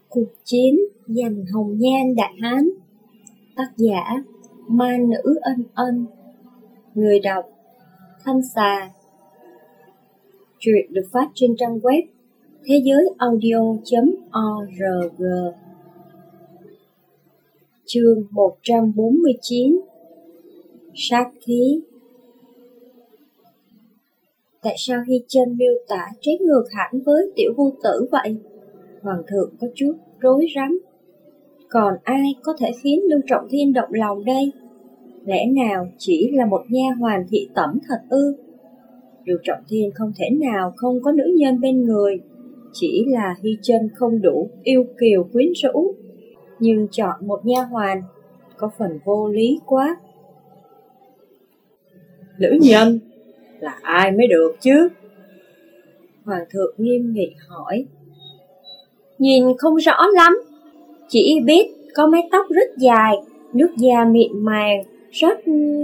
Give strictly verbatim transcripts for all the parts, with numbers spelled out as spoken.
Cuộc chiến giành hồng nhan Đại Hán. Tác giả Ma Nữ Ân Ân. Người đọc Thanh Xà. Truyện được phát trên trang web thế giới audio chấm org. Chương một trăm bốn mươi chín. Sát khí. Tại sao Hy Chân miêu tả trái ngược hẳn với Tiểu Vô Tử vậy? Hoàng thượng có chút rối rắm. Còn ai có thể khiến Lưu Trọng Thiên động lòng đây? Lẽ nào chỉ là một nha hoàn thị tẩm thật ư? Lưu Trọng Thiên không thể nào không có nữ nhân bên người, chỉ là Hy Chân không đủ yêu kiều quyến rũ. Nhưng chọn một nha hoàn có phần vô lý quá. Nữ nhân là ai mới được chứ? Hoàng thượng nghiêm nghị hỏi. Nhìn không rõ lắm, chỉ biết có mái tóc rất dài, nước da mịn màng, rất...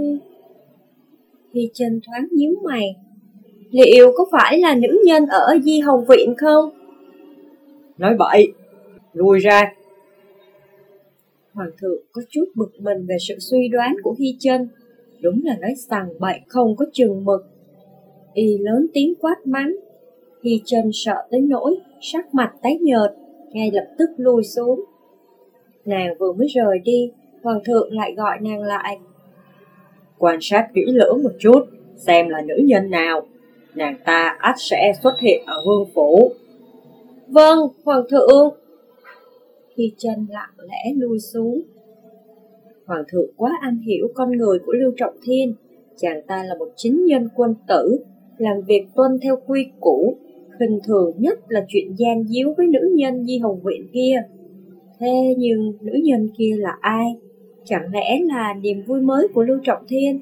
Hy Chân thoáng nhíu mày. Liệu có phải là nữ nhân ở Di Hồng Viện không? Nói bậy, lùi ra. Hoàng thượng có chút bực mình về sự suy đoán của Hy Chân. Đúng là nói sằng bậy không có chừng mực. Y lớn tiếng quát mắng. Hy Chân sợ tới nỗi sắc mặt tái nhợt, ngay lập tức lùi xuống. Nàng vừa mới rời đi, Hoàng thượng lại gọi nàng lại. Quan sát kỹ lưỡng một chút, xem là nữ nhân nào. Nàng ta ắt sẽ xuất hiện ở vương phủ. Vâng, Hoàng thượng. Hy Chân lặng lẽ lui xuống. Hoàng thượng quá am hiểu con người của Lưu Trọng Thiên. Chàng ta là một chính nhân quân tử, làm việc tuân theo quy củ. Khinh thường nhất là chuyện gian díu với nữ nhân Di Hồng Viện kia. Thế nhưng nữ nhân kia là ai? Chẳng lẽ là niềm vui mới của Lưu Trọng Thiên?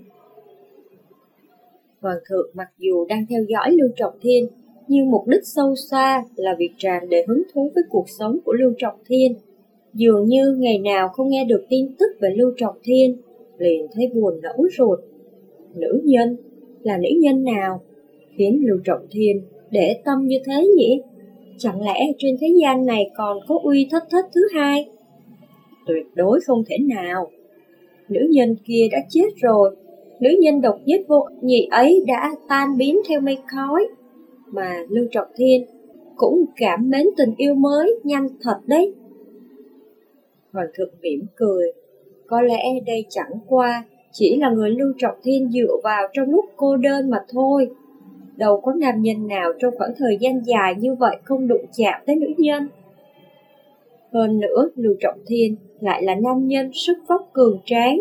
Hoàng thượng mặc dù đang theo dõi Lưu Trọng Thiên, nhưng mục đích sâu xa là việc tràn đầy hứng thú với cuộc sống của Lưu Trọng Thiên. Dường như ngày nào không nghe được tin tức về Lưu Trọng Thiên, liền thấy buồn nẫu ruột. Nữ nhân? Là nữ nhân nào khiến Lưu Trọng Thiên để tâm như thế nhỉ? Chẳng lẽ trên thế gian này còn có Uy Thất Thất thứ hai? Tuyệt đối không thể nào. Nữ nhân kia đã chết rồi. Nữ nhân độc nhất vô nhị ấy đã tan biến theo mây khói. Mà Lưu Trọng Thiên cũng cảm mến tình yêu mới nhanh thật đấy. Hoàng thượng mỉm cười. Có lẽ đây chẳng qua chỉ là người Lưu Trọng Thiên dựa vào trong lúc cô đơn mà thôi. Đâu có nam nhân nào trong khoảng thời gian dài như vậy không đụng chạm tới nữ nhân. Hơn nữa, Lưu Trọng Thiên lại là nam nhân sức vóc cường tráng.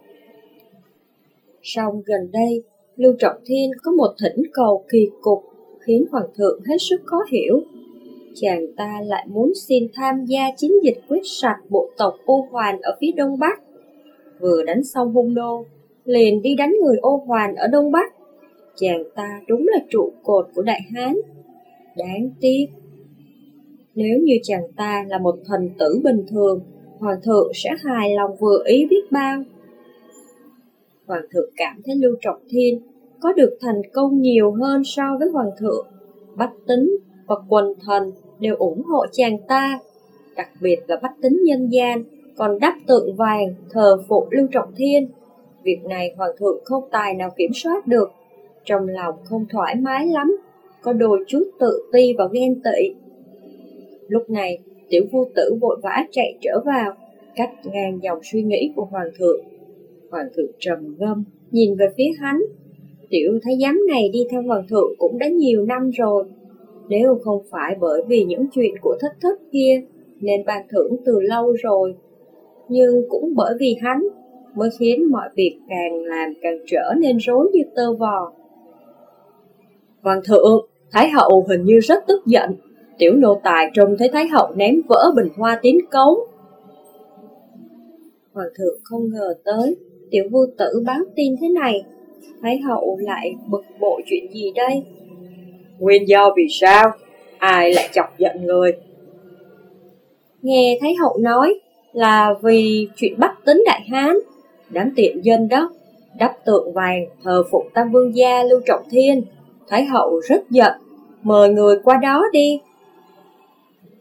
Song gần đây, Lưu Trọng Thiên có một thỉnh cầu kỳ cục khiến Hoàng thượng hết sức khó hiểu. Chàng ta lại muốn xin tham gia chiến dịch quét sạch bộ tộc Ô Hoàn ở phía Đông Bắc. Vừa đánh xong Hung Nô, liền đi đánh người Ô Hoàn ở Đông Bắc. Chàng ta đúng là trụ cột của Đại Hán. Đáng tiếc. Nếu như chàng ta là một thần tử bình thường, Hoàng thượng sẽ hài lòng vừa ý biết bao. Hoàng thượng cảm thấy Lưu Trọng Thiên có được thành công nhiều hơn so với Hoàng thượng. Bách tính và quần thần đều ủng hộ chàng ta. Đặc biệt là bách tính nhân gian còn đắp tượng vàng thờ phụng Lưu Trọng Thiên. Việc này Hoàng thượng không tài nào kiểm soát được. Trong lòng không thoải mái lắm, có đôi chút tự ti và ghen tị. Lúc này, Tiểu Vô Tử vội vã chạy trở vào, cắt ngang dòng suy nghĩ của Hoàng thượng. Hoàng thượng trầm ngâm, nhìn về phía hắn. Tiểu thái giám này đi theo Hoàng thượng cũng đã nhiều năm rồi. Nếu không phải bởi vì những chuyện của Thất Thất kia, nên ban thưởng từ lâu rồi. Nhưng cũng bởi vì hắn, mới khiến mọi việc càng làm càng trở nên rối như tơ vò. Hoàng thượng, Thái hậu hình như rất tức giận. Tiểu nô tài trông thấy Thái hậu ném vỡ bình hoa tiến cống. Hoàng thượng không ngờ tới Tiểu Vô Tử báo tin thế này. Thái hậu lại bực bội chuyện gì đây? Nguyên do vì sao? Ai lại chọc giận người? Nghe Thái hậu nói là vì chuyện Bách Tính Đại Hán. Đám tiện dân đó đắp tượng vàng thờ phụng Tam Vương gia Lưu Trọng Thiên. Thái hậu rất giận, mời người qua đó đi.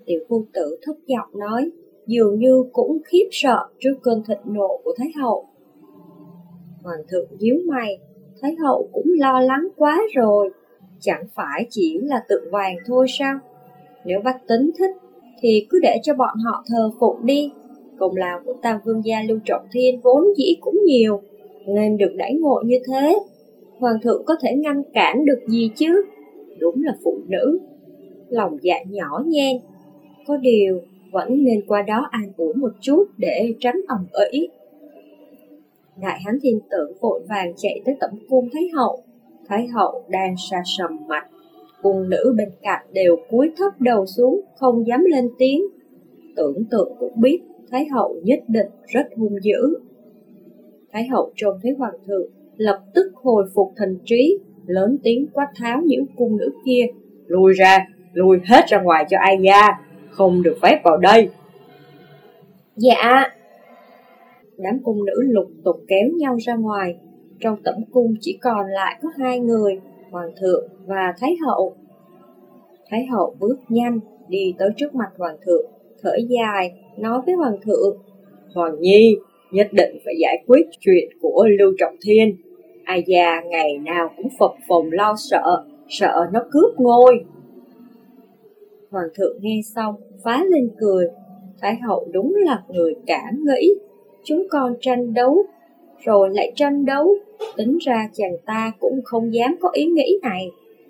Tiểu phu tử thấp giọng nói, dường như cũng khiếp sợ trước cơn thịnh nộ của Thái hậu. Hoàng thượng nhíu mày, Thái hậu cũng lo lắng quá rồi, chẳng phải chỉ là tượng vàng thôi sao? Nếu bách tính thích thì cứ để cho bọn họ thờ phụng đi. Công lao của Tam Vương gia Lưu Trọng Thiên vốn dĩ cũng nhiều, nên được đãi ngộ như thế. Hoàng thượng có thể ngăn cản được gì chứ? Đúng là phụ nữ, lòng dạ nhỏ nhen. Có điều vẫn nên qua đó an ủi một chút để tránh ầm ĩ. Đại hán thiên tử vội vàng chạy tới tẩm cung Thái hậu. Thái hậu đang sa sầm mặt, cung nữ bên cạnh đều cúi thấp đầu xuống, không dám lên tiếng. Tưởng tượng cũng biết Thái hậu nhất định rất hung dữ. Thái hậu trông thấy hoàng thượng, lập tức hồi phục thần trí, lớn tiếng quát tháo những cung nữ kia: lùi ra, lùi hết ra ngoài cho ai ra, không được phép vào đây. Dạ. Đám cung nữ lục tục kéo nhau ra ngoài. Trong tẩm cung chỉ còn lại có hai người, hoàng thượng và thái hậu. Thái hậu bước nhanh đi tới trước mặt hoàng thượng, thở dài nói với hoàng thượng: Hoàng nhi nhất định phải giải quyết chuyện của Lưu Trọng Thiên. Ai già ngày nào cũng phập phồng lo sợ, sợ nó cướp ngôi. Hoàng thượng nghe xong phá lên cười. Thái hậu đúng là người cảm nghĩ. Chúng con tranh đấu rồi lại tranh đấu, tính ra chàng ta cũng không dám có ý nghĩ này.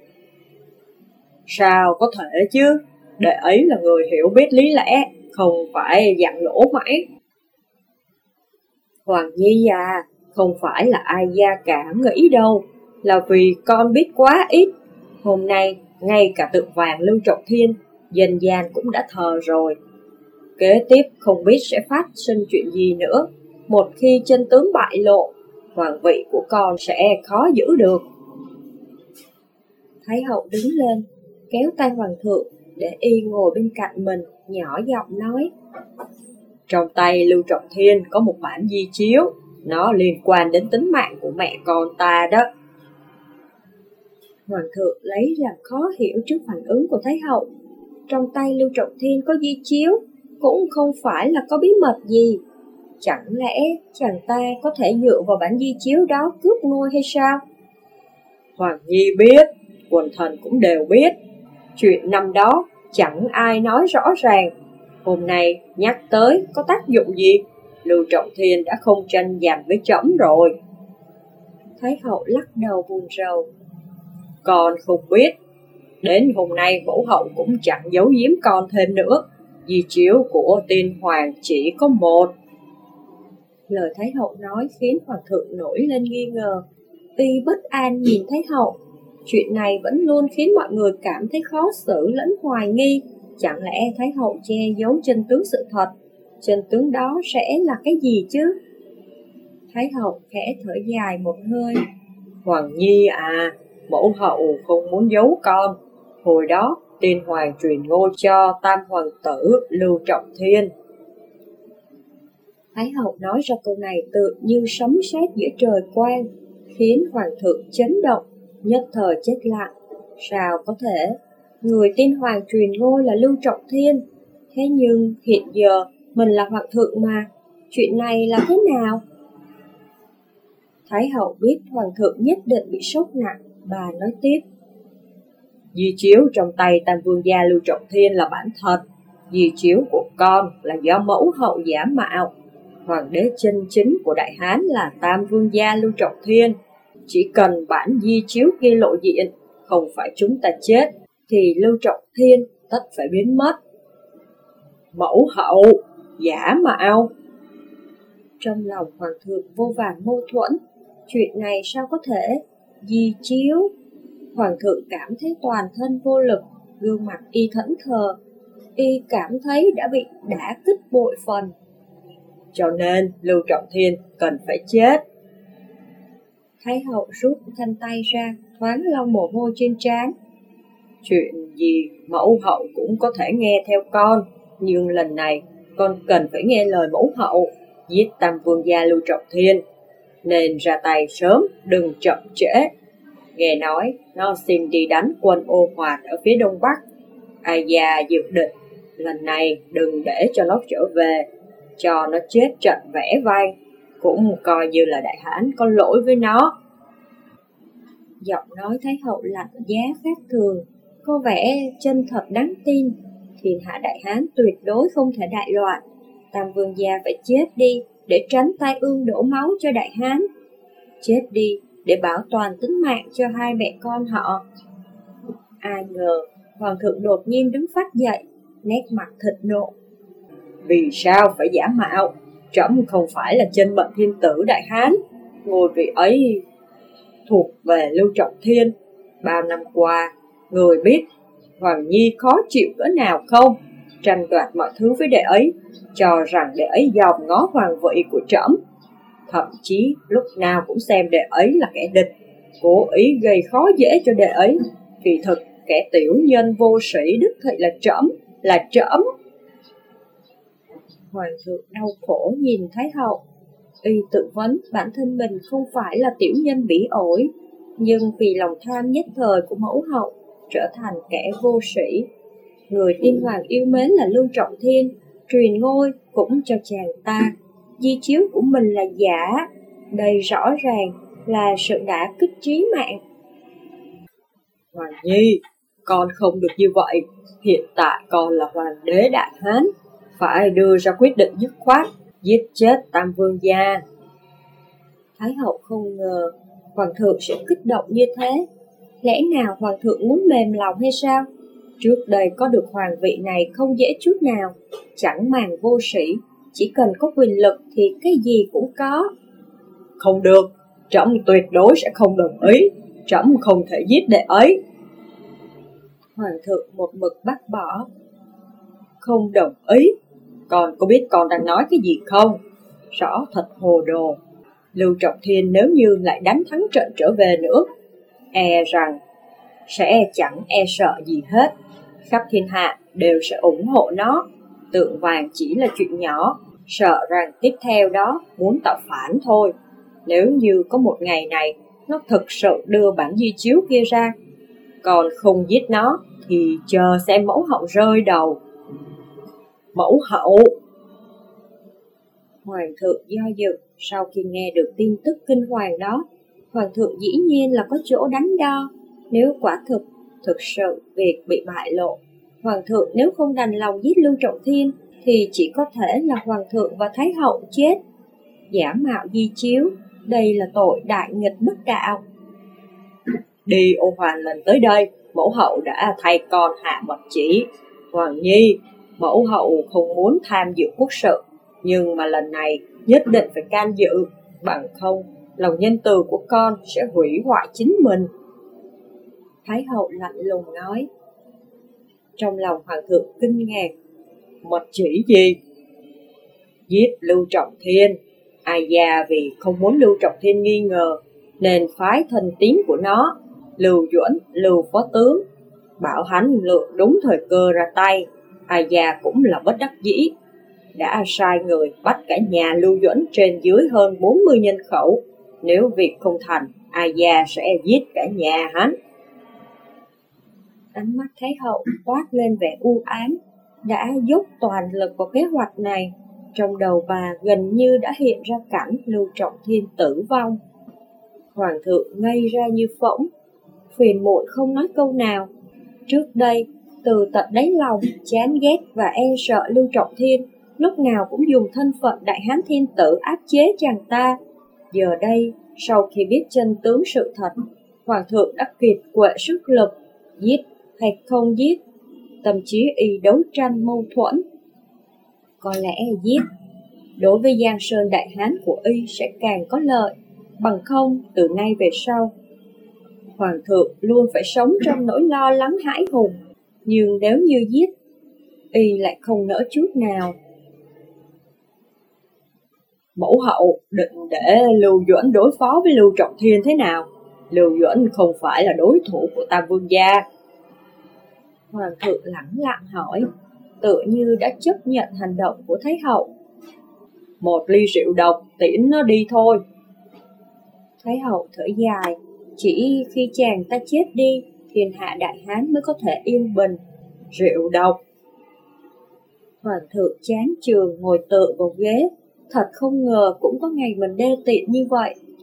Sao có thể chứ? Đệ ấy là người hiểu biết lý lẽ, không phải dặn lỗ mãi. Hoàng nhi già, không phải là ai gia cảm nghĩ đâu, là vì con biết quá ít. Hôm nay ngay cả tượng vàng Lưu Trọng Thiên dân gian cũng đã thờ rồi. Kế tiếp không biết sẽ phát sinh chuyện gì nữa. Một khi chân tướng bại lộ, hoàng vị của con sẽ khó giữ được. Thái hậu đứng lên, kéo tay hoàng thượng để y ngồi bên cạnh mình, nhỏ giọng nói: Trong tay Lưu Trọng Thiên có một bản di chiếu, nó liên quan đến tính mạng của mẹ con ta đó. Hoàng thượng lấy làm khó hiểu trước phản ứng của Thái hậu. Trong tay Lưu Trọng Thiên có di chiếu, cũng không phải là có bí mật gì. Chẳng lẽ chàng ta có thể dựa vào bản di chiếu đó cướp ngôi hay sao? Hoàng nhi biết, quần thần cũng đều biết. Chuyện năm đó chẳng ai nói rõ ràng. Hôm nay nhắc tới có tác dụng gì? Lưu Trọng Thiên đã không tranh giành với trẫm rồi. Thái hậu lắc đầu buồn rầu. Con không biết. Đến hôm nay mẫu hậu cũng chẳng giấu giếm con thêm nữa. Di chiếu của tiên hoàng chỉ có một. Lời Thái hậu nói khiến hoàng thượng nổi lên nghi ngờ. Y bất an nhìn Thái hậu. Chuyện này vẫn luôn khiến mọi người cảm thấy khó xử lẫn hoài nghi. Chẳng lẽ Thái hậu che giấu chân tướng sự thật? Chân tướng đó sẽ là cái gì chứ? Thái hậu khẽ thở dài một hơi. Hoàng nhi à, mẫu hậu không muốn giấu con. Hồi đó tiên hoàng truyền ngôi cho tam hoàng tử Lưu Trọng Thiên. Thái hậu nói ra câu này tự như sấm sét giữa trời quang, khiến hoàng thượng chấn động, nhất thời chết lặng. Sao có thể? Người tiên hoàng truyền ngôi là Lưu Trọng Thiên. Thế nhưng hiện giờ mình là hoàng thượng mà, chuyện này là thế nào? Thái hậu biết hoàng thượng nhất định bị sốc nặng, bà nói tiếp. Di chiếu trong tay tam vương gia Lưu Trọng Thiên là bản thật. Di chiếu của con là do mẫu hậu giả mạo. Hoàng đế chân chính của Đại Hán là tam vương gia Lưu Trọng Thiên. Chỉ cần bản di chiếu kia lộ diện, không phải chúng ta chết, thì Lưu Trọng Thiên tất phải biến mất. Mẫu hậu giả mạo. Trong lòng hoàng thượng vô vàn mâu thuẫn. Chuyện này sao có thể? Di chiếu. Hoàng thượng cảm thấy toàn thân vô lực, gương mặt y thẫn thờ. Y cảm thấy đã bị đả kích bội phần. Cho nên Lưu Trọng Thiên cần phải chết. Thái hậu rút khăn tay ra, thoáng lau mồ hôi trên trán. Chuyện gì mẫu hậu cũng có thể nghe theo con, nhưng lần này con cần phải nghe lời mẫu hậu, giết tam vương gia Lưu Trọng Thiên, nên ra tay sớm, đừng chậm trễ. Nghe nói nó xin đi đánh quân ô Hoạt ở phía đông bắc. Ai già dự định lần này đừng để cho nó trở về, cho nó chết trận vẽ vang, cũng coi như là Đại Hán có lỗi với nó. Giọng nói Thái hậu lạnh giá khác thường, có vẻ chân thật đáng tin. Thiên hạ Đại Hán tuyệt đối không thể đại loạn. Tam vương gia phải chết đi để tránh tai ương đổ máu cho Đại Hán. Chết đi để bảo toàn tính mạng cho hai mẹ con họ. Ai ngờ hoàng thượng đột nhiên đứng phát dậy, nét mặt thịt nộ. Vì sao phải giả mạo? Trẫm không phải là chân mệnh thiên tử Đại Hán, ngôi vị ấy thuộc về Lưu Trọng Thiên. Bao năm qua, người biết Hoàng Nhi khó chịu cỡ nào không? Tranh đoạt mọi thứ với đệ ấy, cho rằng đệ ấy dòm ngó hoàng vị của trẫm. Thậm chí lúc nào cũng xem đệ ấy là kẻ địch, cố ý gây khó dễ cho đệ ấy. Kỳ thực kẻ tiểu nhân vô sĩ đích thị là trẫm, là trẫm. Hoàng thượng đau khổ nhìn Thái hậu. Y tự vấn bản thân mình không phải là tiểu nhân bỉ ổi, nhưng vì lòng tham nhất thời của mẫu hậu trở thành kẻ vô sĩ. Người tiên hoàng yêu mến là Lưu Trọng Thiên, truyền ngôi cũng cho chàng ta. Di chiếu của mình là giả, đây rõ ràng là sự đả kích trí mạng. Hoàng Nhi, con không được như vậy. Hiện tại con là hoàng đế Đại Hán, phải đưa ra quyết định dứt khoát, giết chết Tam vương gia. Thái hậu không ngờ hoàng thượng sẽ kích động như thế. Lẽ nào hoàng thượng muốn mềm lòng hay sao? Trước đây có được hoàng vị này không dễ chút nào, chẳng màng vô sĩ, chỉ cần có quyền lực thì cái gì cũng có. Không được, trẫm tuyệt đối sẽ không đồng ý, trẫm không thể giết đệ ấy. Hoàng thượng một mực bác bỏ. Không đồng ý? Con có biết con đang nói cái gì không? Rõ thật hồ đồ. Lưu Trọng Thiên nếu như lại đánh thắng trận trở về nữa, e rằng sẽ chẳng e sợ gì hết. Khắp thiên hạ đều sẽ ủng hộ nó. Tượng vàng chỉ là chuyện nhỏ, sợ rằng tiếp theo đó muốn tạo phản thôi. Nếu như có một ngày này nó thực sự đưa bản di chiếu kia ra, còn không giết nó thì chờ xem mẫu hậu rơi đầu. Mẫu hậu! Hoàng thượng do dự. Sau khi nghe được tin tức kinh hoàng đó, hoàng thượng dĩ nhiên là có chỗ đắn đo. Nếu quả thực, thực sự việc bị bại lộ, hoàng thượng nếu không đành lòng giết Lưu Trọng Thiên thì chỉ có thể là hoàng thượng và thái hậu chết. Giả mạo di chiếu, đây là tội đại nghịch bất đạo. Đi ô Hoàng lần tới đây, mẫu hậu đã thay con hạ mật chỉ. Hoàng Nhi, mẫu hậu không muốn tham dự quốc sự, nhưng mà lần này nhất định phải can dự, bằng không lòng nhân từ của con sẽ hủy hoại chính mình. Thái hậu lạnh lùng nói. Trong lòng hoàng thượng kinh ngạc. Mật chỉ gì? Giết Lưu Trọng Thiên. Ai già vì không muốn Lưu Trọng Thiên nghi ngờ, nên phái thân tín của nó, Lưu Duẩn, Lưu Phó Tướng, bảo hắn lựa đúng thời cơ ra tay. Ai già cũng là bất đắc dĩ, đã sai người bắt cả nhà Lưu Duẩn trên dưới hơn bốn mươi nhân khẩu. Nếu việc không thành, Ai già sẽ giết cả nhà hắn. Ánh mắt Thái hậu toát lên vẻ u ám. Đã dốc toàn lực vào kế hoạch này, trong đầu bà gần như đã hiện ra cảnh Lưu Trọng Thiên tử vong. Hoàng thượng ngây ra như phỗng, phiền muộn không nói câu nào. Trước đây, từ tận đáy lòng chán ghét và e sợ Lưu Trọng Thiên, lúc nào cũng dùng thân phận đại hán thiên tử áp chế chàng ta. Giờ đây, sau khi biết chân tướng sự thật, hoàng thượng đã kiệt quệ sức lực, giết hay không giết, tâm trí y đấu tranh mâu thuẫn. Có lẽ giết, đối với Giang Sơn đại hán của y sẽ càng có lợi, bằng không từ nay về sau, hoàng thượng luôn phải sống trong nỗi lo lắng hãi hùng. Nhưng nếu như giết, y lại không nỡ chút nào. Mẫu hậu định để Lưu Duẩn đối phó với Lưu Trọng Thiên thế nào? Lưu Duẩn không phải là đối thủ của Tam Vương gia. Hoàng thượng lẳng lặng hỏi, tựa như đã chấp nhận hành động của Thái hậu. Một ly rượu độc tiễn nó đi thôi. Thái hậu thở dài, chỉ khi chàng ta chết đi, thiên hạ đại hán mới có thể yên bình. Rượu độc? Hoàng thượng chán chường ngồi tựa vào ghế, thật không ngờ cũng có ngày mình đê tiện như vậy.